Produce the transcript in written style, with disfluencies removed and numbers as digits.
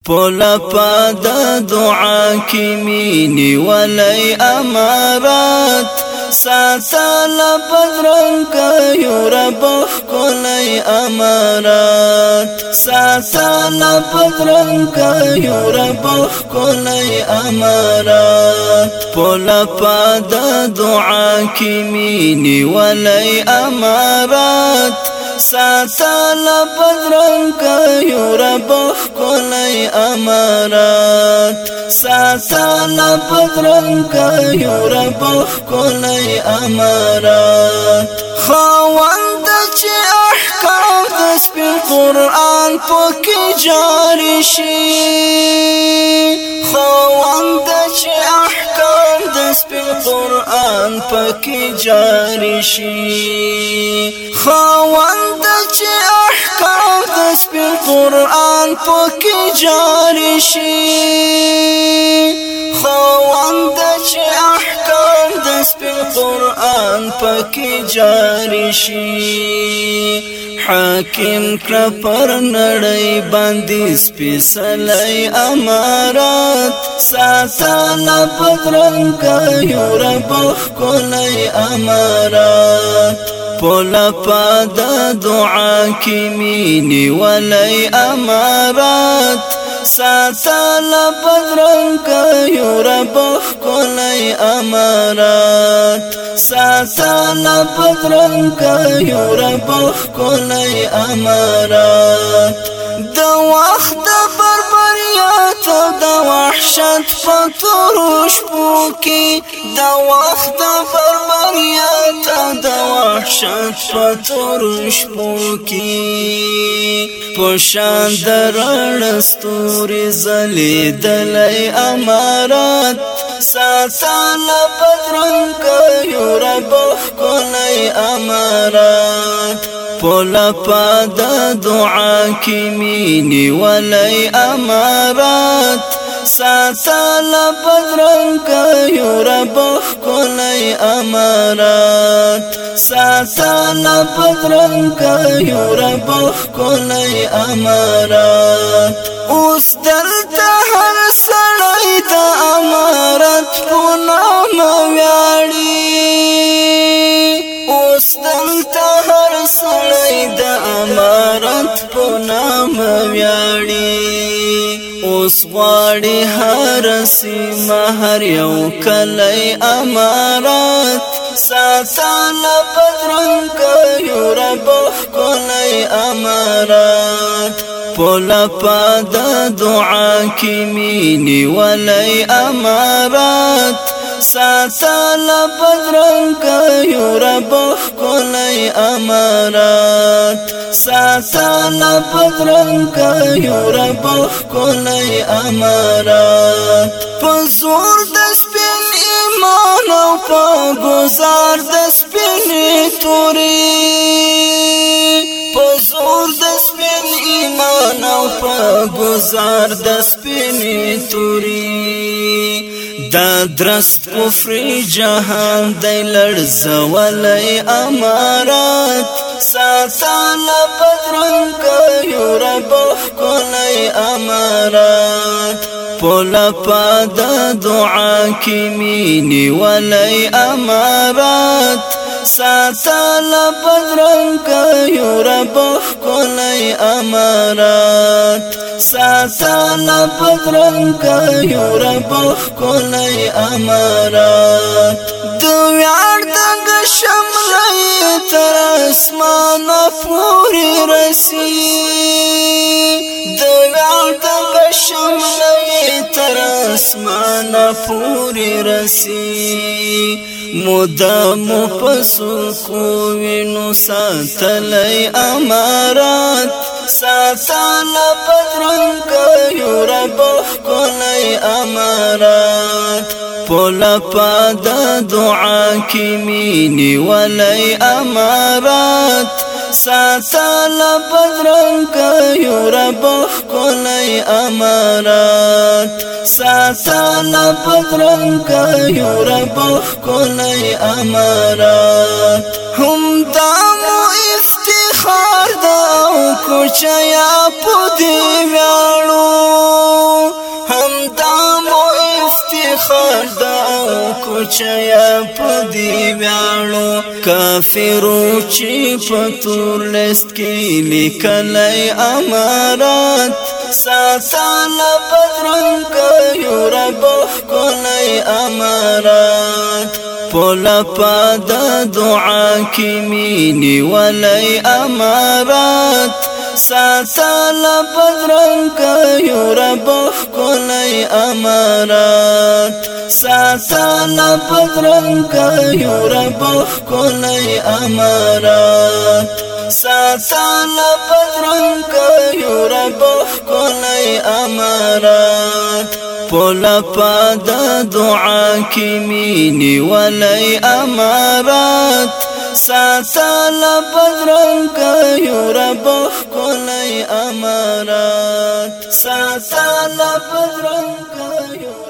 پولا پا دا دعا کی مینی ولی امارات ساتا لبدرن کیو رب خلی امارات ساتا لبدرن کیو رب خلی امارات پولا پا دا دعا کی مینی ولی امارات ساتا لبدرن کیو رب خلی امارات ساتا لبدرن کیو رب خلی امارات خواند چه احکام دست بی قرآن پاکی جاری شی خواند چه احکام دست بی قرآن پاکی جاری شی خواند چه احکام دست بی قرآن پاکی جاری شی خواند چه احکام دست بی قرآن پاکی جاری شی حاکم کړه پر نړۍ باندې سپېڅلی امارات ساته لبدرن کیو رب ښکلی امارات پولا پا دا دعا کی مینی ولی امارات ساتا لبدرن کیو رب خلی امارات ساتا لبدرن کیو رب خلی امارات دا وقت بربریات دا وحشت پتروش پوکی دا وقت بربریات دا وحشت پتروش پوکی پشان درن ستوری زلی دلی امارات ساتا لبدرن کیو رب خلی امارات پولا پا دا دعا کی مینی ولی امارات ساتا لبدرن کیو رب خلی امارات ساتا لبدرن کیو رب خلی امارات اوس دلتا هر سړی د امارت په نام ویاړي اوس دلتا هر سړی د امارت په نام ویاړي اوس غواړي هر سیمه هر یو کلی امارات ساتا لبدرن کیو رب خلی امارات پولا پا دا دعا کی مینی ولی امارات ساتا لبدرن کیو رب خلی امارات ساتا لبدرن کیو رب خلی امارات پزور دست بین ایمان او پا گزار دست بین توری پزور دست بین ایمان او پا گزار دست بین توری دا درست کفر جهان دی لړزولی امارات ساتا لبدرن کیو رب خلی امارات پولا پا دا دعا کی مینی ولی امارات ساتا لبدرن کیو رب خلی امارات ساتا لبدرن کیو رب خلی امارات دو ویار دنگ شملی تر اسمان پوری رسی دو ویار دنگ شملی تر اسمان پوری رسی مدام پسو کوینو ساتلی امارات ساتا لبدرن کیو رب خلی امارات پولا پا دا دعا کی مینی ولی امارات ساتا لبدرن کیو رب خلی امارات ساتا لبدرن کیو رب خلی امارات هم دامو افتخار دا کوچیا پو دی ویاړو سوچیا پدی ویاړو کافرو چې پتور لست کې لیکلای امارات ساتل بدرنګ یو رب کولای امارات پولا پاد دعا کی مینی ولای امارات ساتل بدرنګ یو رب کولای امارات ساتل بدرنګ یو رب کولای امارات ساتل بدرنګ یو رب کولای امارات پولا پاد دعا کی مینی ولای امارات ساتل بدرنګ یو رب کولای امارات ساتل بدرنګ یو